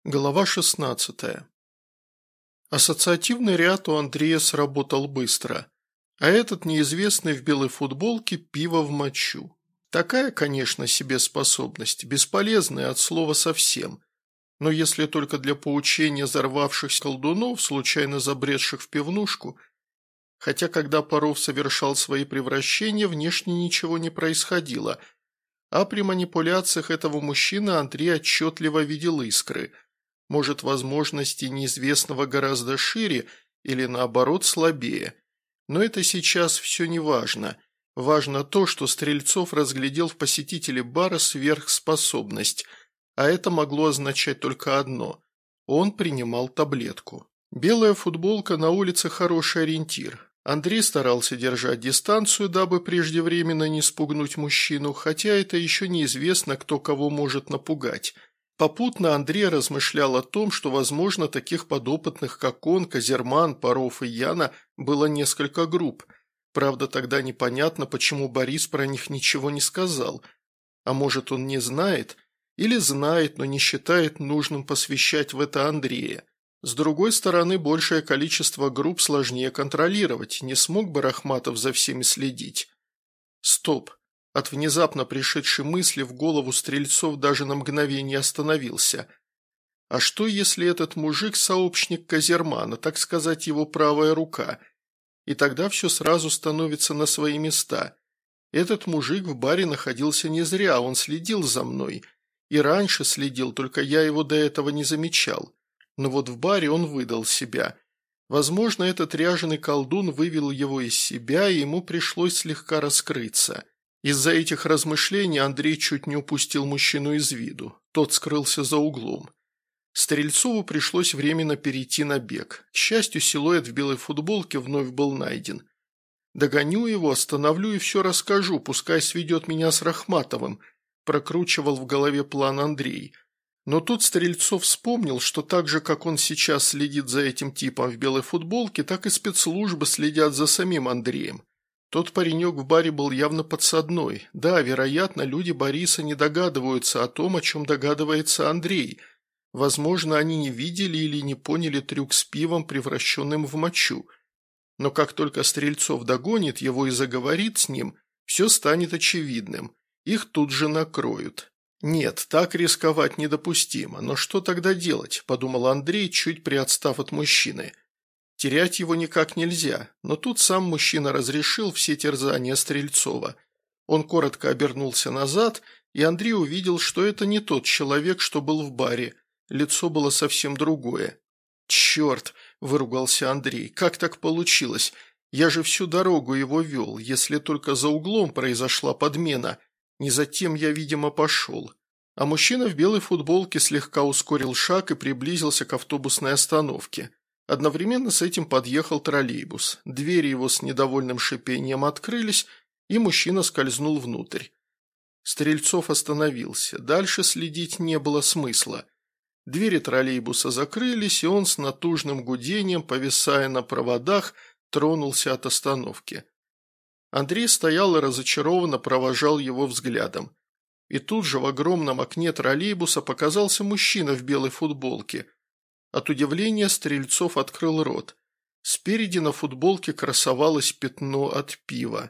Глава 16. Ассоциативный ряд у Андрея сработал быстро, а этот неизвестный в белой футболке пиво в мочу. Такая, конечно, себе способность, бесполезная от слова совсем, но если только для поучения взорвавшихся колдунов, случайно забредших в пивнушку, хотя когда Паров совершал свои превращения, внешне ничего не происходило, а при манипуляциях этого мужчины Андрей отчетливо видел искры. Может, возможности неизвестного гораздо шире или, наоборот, слабее. Но это сейчас все не важно. Важно то, что Стрельцов разглядел в посетителе бара сверхспособность, а это могло означать только одно – он принимал таблетку. Белая футболка на улице – хороший ориентир. Андрей старался держать дистанцию, дабы преждевременно не спугнуть мужчину, хотя это еще неизвестно, кто кого может напугать. Попутно Андрей размышлял о том, что, возможно, таких подопытных, как он, Козерман, Паров и Яна, было несколько групп. Правда, тогда непонятно, почему Борис про них ничего не сказал. А может, он не знает? Или знает, но не считает нужным посвящать в это Андрея. С другой стороны, большее количество групп сложнее контролировать, не смог бы Рахматов за всеми следить. Стоп. От внезапно пришедшей мысли в голову Стрельцов даже на мгновение остановился. А что, если этот мужик – сообщник Козермана, так сказать, его правая рука? И тогда все сразу становится на свои места. Этот мужик в баре находился не зря, он следил за мной. И раньше следил, только я его до этого не замечал. Но вот в баре он выдал себя. Возможно, этот ряженый колдун вывел его из себя, и ему пришлось слегка раскрыться. Из-за этих размышлений Андрей чуть не упустил мужчину из виду. Тот скрылся за углом. Стрельцову пришлось временно перейти на бег. К счастью, силуэт в белой футболке вновь был найден. «Догоню его, остановлю и все расскажу, пускай сведет меня с Рахматовым», прокручивал в голове план Андрей. Но тут Стрельцов вспомнил, что так же, как он сейчас следит за этим типом в белой футболке, так и спецслужбы следят за самим Андреем. Тот паренек в баре был явно подсадной. Да, вероятно, люди Бориса не догадываются о том, о чем догадывается Андрей. Возможно, они не видели или не поняли трюк с пивом, превращенным в мочу. Но как только Стрельцов догонит его и заговорит с ним, все станет очевидным. Их тут же накроют. «Нет, так рисковать недопустимо. Но что тогда делать?» – подумал Андрей, чуть приотстав от мужчины. Терять его никак нельзя, но тут сам мужчина разрешил все терзания Стрельцова. Он коротко обернулся назад, и Андрей увидел, что это не тот человек, что был в баре. Лицо было совсем другое. «Черт!» – выругался Андрей. «Как так получилось? Я же всю дорогу его вел, если только за углом произошла подмена. Не затем я, видимо, пошел». А мужчина в белой футболке слегка ускорил шаг и приблизился к автобусной остановке. Одновременно с этим подъехал троллейбус. Двери его с недовольным шипением открылись, и мужчина скользнул внутрь. Стрельцов остановился. Дальше следить не было смысла. Двери троллейбуса закрылись, и он с натужным гудением, повисая на проводах, тронулся от остановки. Андрей стоял и разочарованно провожал его взглядом. И тут же в огромном окне троллейбуса показался мужчина в белой футболке. От удивления Стрельцов открыл рот. Спереди на футболке красовалось пятно от пива.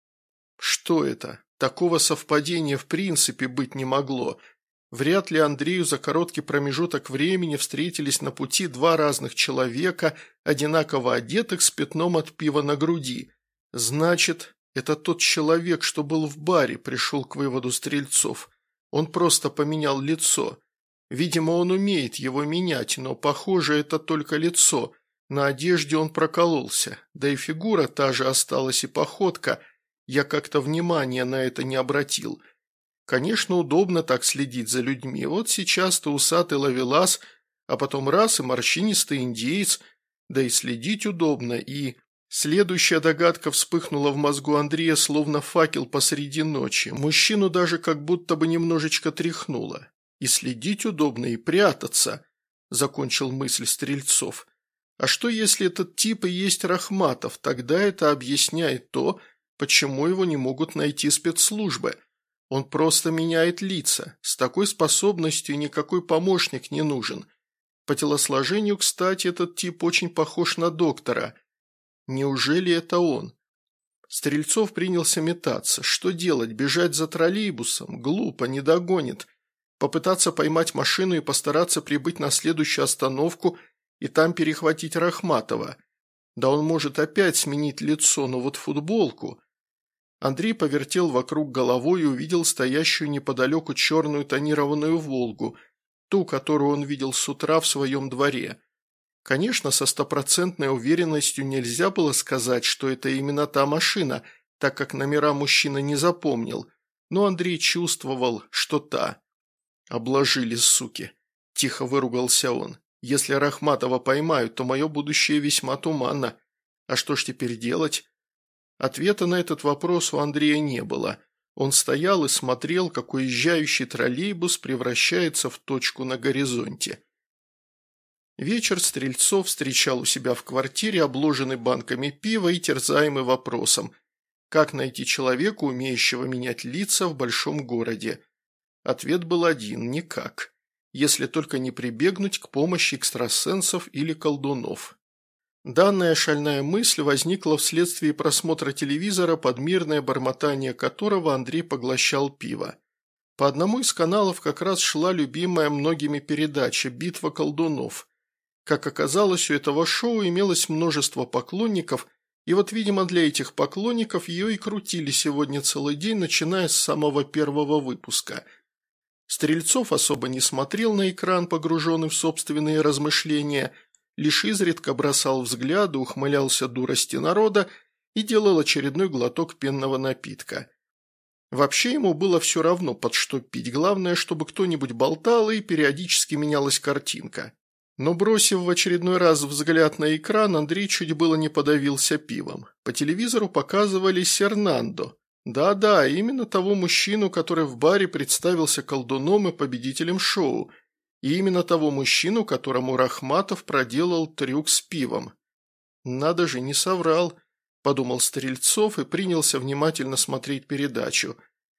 Что это? Такого совпадения в принципе быть не могло. Вряд ли Андрею за короткий промежуток времени встретились на пути два разных человека, одинаково одетых с пятном от пива на груди. Значит, это тот человек, что был в баре, пришел к выводу Стрельцов. Он просто поменял лицо. Видимо, он умеет его менять, но, похоже, это только лицо. На одежде он прокололся, да и фигура та же осталась, и походка. Я как-то внимания на это не обратил. Конечно, удобно так следить за людьми. Вот сейчас ты усатый ловелас, а потом раз и морщинистый индеец. Да и следить удобно, и... Следующая догадка вспыхнула в мозгу Андрея, словно факел посреди ночи. Мужчину даже как будто бы немножечко тряхнуло. «И следить удобно, и прятаться», – закончил мысль Стрельцов. «А что, если этот тип и есть Рахматов? Тогда это объясняет то, почему его не могут найти спецслужбы. Он просто меняет лица. С такой способностью никакой помощник не нужен. По телосложению, кстати, этот тип очень похож на доктора. Неужели это он? Стрельцов принялся метаться. Что делать? Бежать за троллейбусом? Глупо, не догонит. Попытаться поймать машину и постараться прибыть на следующую остановку и там перехватить Рахматова. Да он может опять сменить лицо, но вот футболку... Андрей повертел вокруг головой и увидел стоящую неподалеку черную тонированную «Волгу», ту, которую он видел с утра в своем дворе. Конечно, со стопроцентной уверенностью нельзя было сказать, что это именно та машина, так как номера мужчина не запомнил, но Андрей чувствовал, что та. «Обложили, суки!» – тихо выругался он. «Если Рахматова поймают, то мое будущее весьма туманно. А что ж теперь делать?» Ответа на этот вопрос у Андрея не было. Он стоял и смотрел, как уезжающий троллейбус превращается в точку на горизонте. Вечер Стрельцов встречал у себя в квартире, обложенный банками пива и терзаемый вопросом, как найти человека, умеющего менять лица в большом городе. Ответ был один – никак, если только не прибегнуть к помощи экстрасенсов или колдунов. Данная шальная мысль возникла вследствие просмотра телевизора, под мирное бормотание которого Андрей поглощал пиво. По одному из каналов как раз шла любимая многими передача «Битва колдунов». Как оказалось, у этого шоу имелось множество поклонников, и вот, видимо, для этих поклонников ее и крутили сегодня целый день, начиная с самого первого выпуска. Стрельцов особо не смотрел на экран, погруженный в собственные размышления, лишь изредка бросал взгляды, ухмылялся дурости народа и делал очередной глоток пенного напитка. Вообще ему было все равно, под что пить, главное, чтобы кто-нибудь болтал и периодически менялась картинка. Но бросив в очередной раз взгляд на экран, Андрей чуть было не подавился пивом. По телевизору показывали Сернандо. Да-да, именно того мужчину, который в баре представился колдуном и победителем шоу. И именно того мужчину, которому Рахматов проделал трюк с пивом. «Надо же, не соврал», – подумал Стрельцов и принялся внимательно смотреть передачу.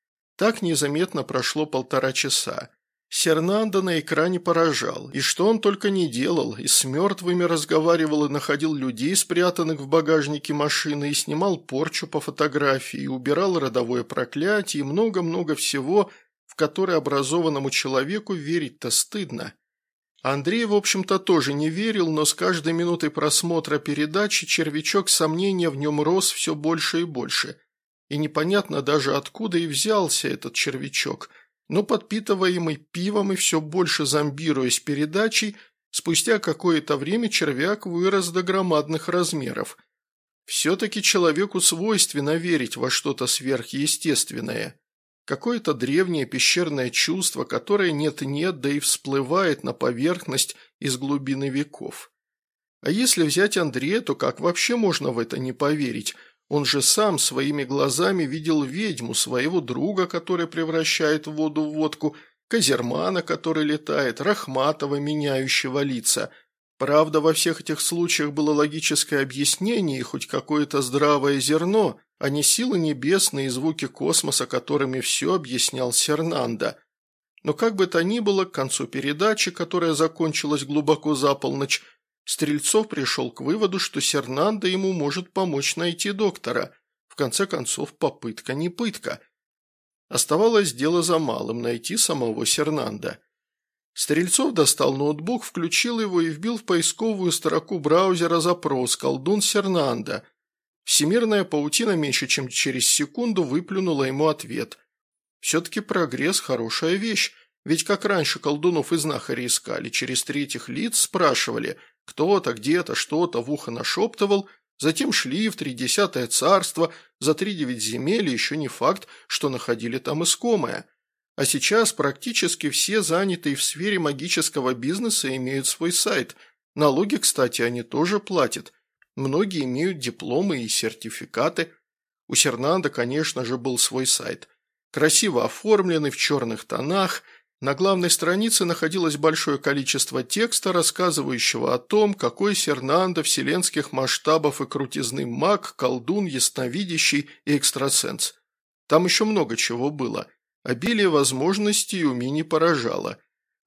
Так незаметно прошло 1,5 часа. Сернандо на экране поражал, и что он только не делал, и с мертвыми разговаривал, и находил людей, спрятанных в багажнике машины, и снимал порчу по фотографии, и убирал родовое проклятие, и много-много всего, в которое образованному человеку верить-то стыдно. Андрей, в общем-то, тоже не верил, но с каждой минутой просмотра передачи червячок сомнения в нем рос все больше и больше. И непонятно даже, откуда и взялся этот червячок, но подпитываемый пивом и все больше зомбируясь передачей, спустя какое-то время червяк вырос до громадных размеров. Все-таки человеку свойственно верить во что-то сверхъестественное. Какое-то древнее пещерное чувство, которое нет-нет, да и всплывает на поверхность из глубины веков. А если взять Андрея, то как вообще можно в это не поверить? Он же сам своими глазами видел ведьму, своего друга, который превращает воду в водку, Козермана, который летает, Рахматова, меняющего лица. Правда, во всех этих случаях было логическое объяснение и хоть какое-то здравое зерно, а не силы небесные и звуки космоса, которыми все объяснял Сернандо. Но как бы то ни было, к концу передачи, которая закончилась глубоко за полночь, Стрельцов пришел к выводу, что Сернандо ему может помочь найти доктора. В конце концов, попытка не пытка. Оставалось дело за малым – найти самого Сернандо. Стрельцов достал ноутбук, включил его и вбил в поисковую строку браузера запрос «Колдун Сернандо». Всемирная паутина меньше чем через секунду выплюнула ему ответ. Все-таки прогресс – хорошая вещь, ведь как раньше колдунов и знахарей искали, через третьих лиц спрашивали – кто-то где-то что-то в ухо нашептывал, затем шли в 30-е царство, за 3-9 земель, и еще не факт, что находили там искомое. А сейчас практически все занятые в сфере магического бизнеса имеют свой сайт. Налоги, кстати, они тоже платят. Многие имеют дипломы и сертификаты. У Сернандо, конечно же, был свой сайт. Красиво оформленный, в черных тонах. На главной странице находилось большое количество текста, рассказывающего о том, какой Сернандо вселенских масштабов и крутизны маг, колдун, ясновидящий и экстрасенс. Там еще много чего было. Обилие возможностей и умений поражало.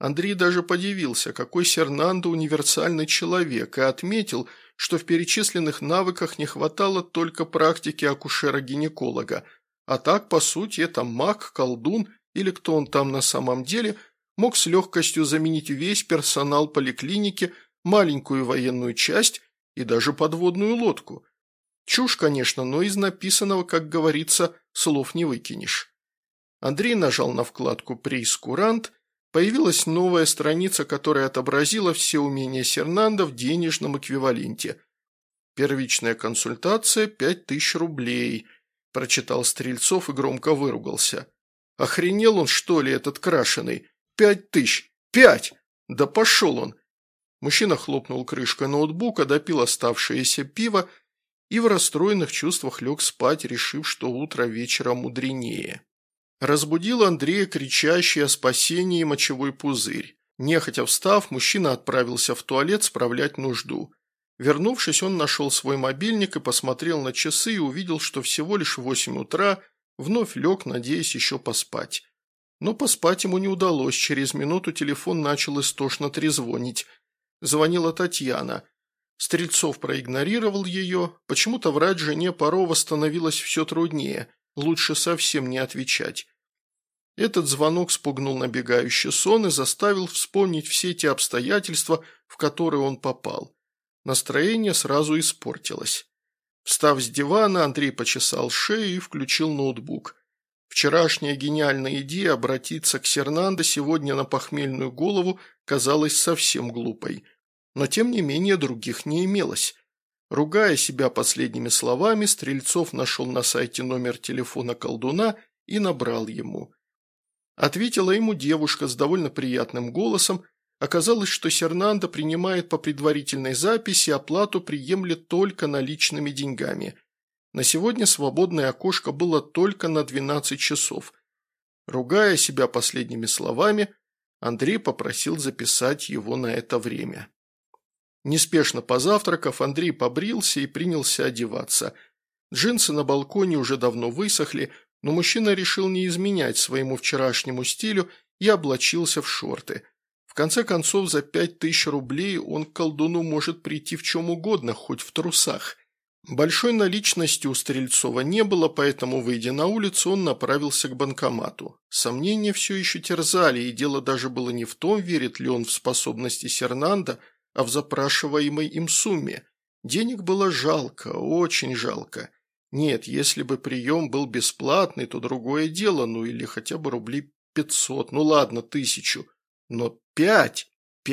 Андрей даже подивился, какой Сернандо универсальный человек, и отметил, что в перечисленных навыках не хватало только практики акушера-гинеколога, а так, по сути, это маг, колдун или кто он там на самом деле, мог с легкостью заменить весь персонал поликлиники, маленькую военную часть и даже подводную лодку. Чушь, конечно, но из написанного, как говорится, слов не выкинешь. Андрей нажал на вкладку «Преискурант», появилась новая страница, которая отобразила все умения Сернандо в денежном эквиваленте. «Первичная консультация – 5000 рублей», – прочитал Стрельцов и громко выругался. «Охренел он, что ли, этот крашеный? 5000! 5! Да пошел он!» Мужчина хлопнул крышкой ноутбука, допил оставшееся пиво и в расстроенных чувствах лег спать, решив, что утро вечера мудренее. Разбудил Андрея кричащий о спасении мочевой пузырь. Нехотя встав, мужчина отправился в туалет справлять нужду. Вернувшись, он нашел свой мобильник и посмотрел на часы и увидел, что всего лишь 8 утра, вновь лег, надеясь еще поспать. Но поспать ему не удалось, через минуту телефон начал истошно трезвонить. Звонила Татьяна. Стрельцов проигнорировал ее, почему-то врать жене Парова становилось все труднее, лучше совсем не отвечать. Этот звонок спугнул набегающий сон и заставил вспомнить все те обстоятельства, в которые он попал. Настроение сразу испортилось. Встав с дивана, Андрей почесал шею и включил ноутбук. Вчерашняя гениальная идея обратиться к Сернандо сегодня на похмельную голову казалась совсем глупой. Но тем не менее других не имелось. Ругая себя последними словами, Стрельцов нашел на сайте номер телефона колдуна и набрал ему. Ответила ему девушка с довольно приятным голосом. Оказалось, что Сернандо принимает по предварительной записи, оплату приемлет только наличными деньгами. На сегодня свободное окошко было только на 12 часов. Ругая себя последними словами, Андрей попросил записать его на это время. Неспешно позавтракав, Андрей побрился и принялся одеваться. Джинсы на балконе уже давно высохли, но мужчина решил не изменять своему вчерашнему стилю и облачился в шорты. В конце концов, за 5000 рублей он к колдуну может прийти в чем угодно, хоть в трусах. Большой наличности у Стрельцова не было, поэтому, выйдя на улицу, он направился к банкомату. Сомнения все еще терзали, и дело даже было не в том, верит ли он в способности Сернандо, а в запрашиваемой им сумме. Денег было жалко, очень жалко. Нет, если бы прием был бесплатный, то другое дело, ну или хотя бы рублей 500, ну ладно, 1000, но 5!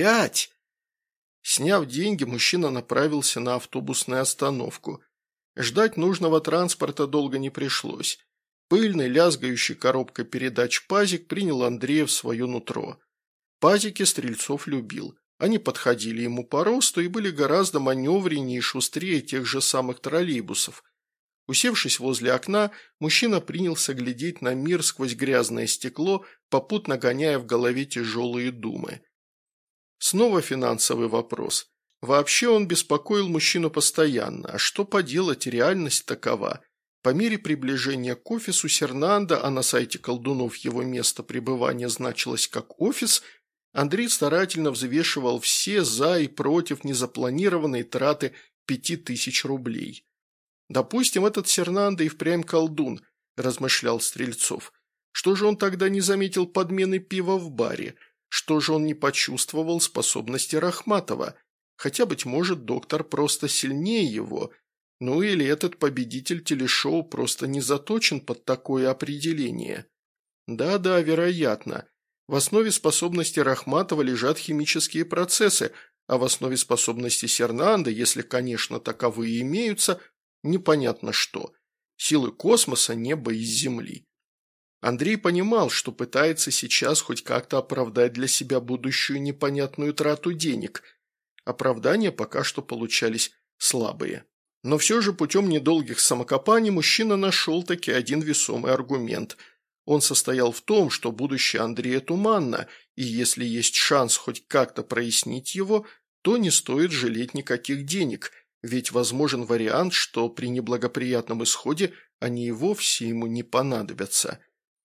Сняв деньги, мужчина направился на автобусную остановку. Ждать нужного транспорта долго не пришлось. Пыльный, лязгающий коробкой передач пазик принял Андрея в свое нутро. Пазики Стрельцов любил. Они подходили ему по росту и были гораздо маневреннее и шустрее тех же самых троллейбусов. Усевшись возле окна, мужчина принялся глядеть на мир сквозь грязное стекло, попутно гоняя в голове тяжелые думы. Снова финансовый вопрос. Вообще он беспокоил мужчину постоянно, а что поделать, реальность такова. По мере приближения к офису Сернандо, а на сайте колдунов его место пребывания значилось как офис, Андрей старательно взвешивал все за и против незапланированной траты 5000 рублей. «Допустим, этот Сернандо и впрямь колдун», – размышлял Стрельцов. «Что же он тогда не заметил подмены пива в баре? Что же он не почувствовал способности Рахматова? Хотя, быть может, доктор просто сильнее его. Ну или этот победитель телешоу просто не заточен под такое определение. Да, вероятно. В основе способности Рахматова лежат химические процессы, а в основе способности Сернандо, если, конечно, таковые имеются, непонятно что. Силы космоса, неба и земли. Андрей понимал, что пытается сейчас хоть как-то оправдать для себя будущую непонятную трату денег. Оправдания пока что получались слабые. Но все же путем недолгих самокопаний мужчина нашел таки один весомый аргумент. Он состоял в том, что будущее Андрея туманно, и если есть шанс хоть как-то прояснить его, то не стоит жалеть никаких денег, ведь возможен вариант, что при неблагоприятном исходе они и вовсе ему не понадобятся.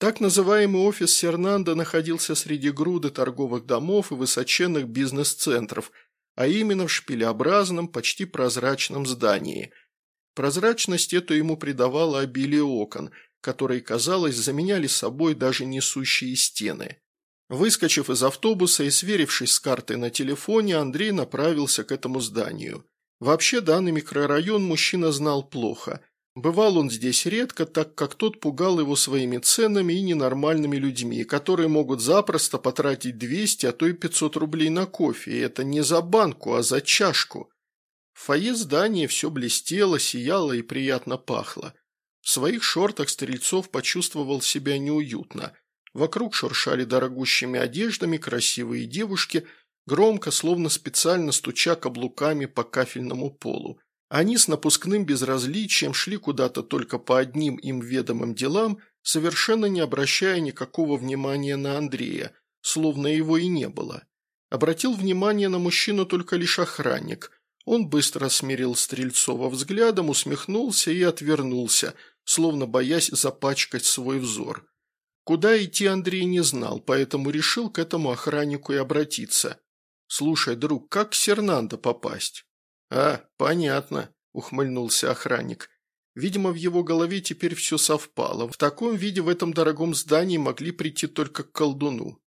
Так называемый офис Сернандо находился среди груды торговых домов и высоченных бизнес-центров, а именно в шпилеобразном, почти прозрачном здании. Прозрачность эту ему придавало обилие окон, которые, казалось, заменяли собой даже несущие стены. Выскочив из автобуса и сверившись с картой на телефоне, Андрей направился к этому зданию. Вообще, данный микрорайон мужчина знал плохо. Бывал он здесь редко, так как тот пугал его своими ценами и ненормальными людьми, которые могут запросто потратить 200, а то и 500 рублей на кофе, и это не за банку, а за чашку. В фойе здания все блестело, сияло и приятно пахло. В своих шортах Стрельцов почувствовал себя неуютно. Вокруг шуршали дорогущими одеждами красивые девушки, громко, словно специально стуча каблуками по кафельному полу. Они с напускным безразличием шли куда-то только по одним им ведомым делам, совершенно не обращая никакого внимания на Андрея, словно его и не было. Обратил внимание на мужчину только лишь охранник. Он быстро смирил Стрельцова взглядом, усмехнулся и отвернулся, словно боясь запачкать свой взор. Куда идти Андрей не знал, поэтому решил к этому охраннику и обратиться. «Слушай, друг, как к Сернандо попасть?» «А, понятно», – ухмыльнулся охранник. Видимо, в его голове теперь все совпало. В таком виде в этом дорогом здании могли прийти только к колдуну.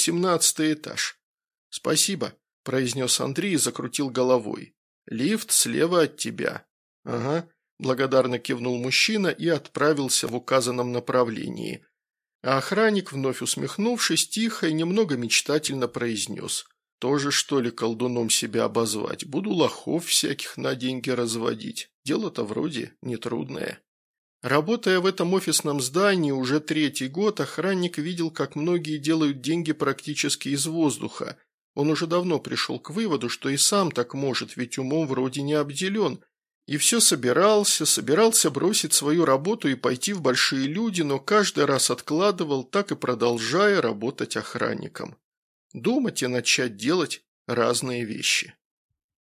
18-й этаж. «Спасибо», – произнес Андрей и закрутил головой. «Лифт слева от тебя». «Ага», – благодарно кивнул мужчина и отправился в указанном направлении. А охранник, вновь усмехнувшись, тихо и немного мечтательно произнес: «Тоже, что ли, колдуном себя обозвать? Буду лохов всяких на деньги разводить. Дело-то вроде нетрудное». Работая в этом офисном здании уже 3-й год, охранник видел, как многие делают деньги практически из воздуха. Он уже давно пришел к выводу, что и сам так может, ведь умом вроде не обделен. И все собирался бросить свою работу и пойти в большие люди, но каждый раз откладывал, так и продолжая работать охранником. Думать и начать делать разные вещи.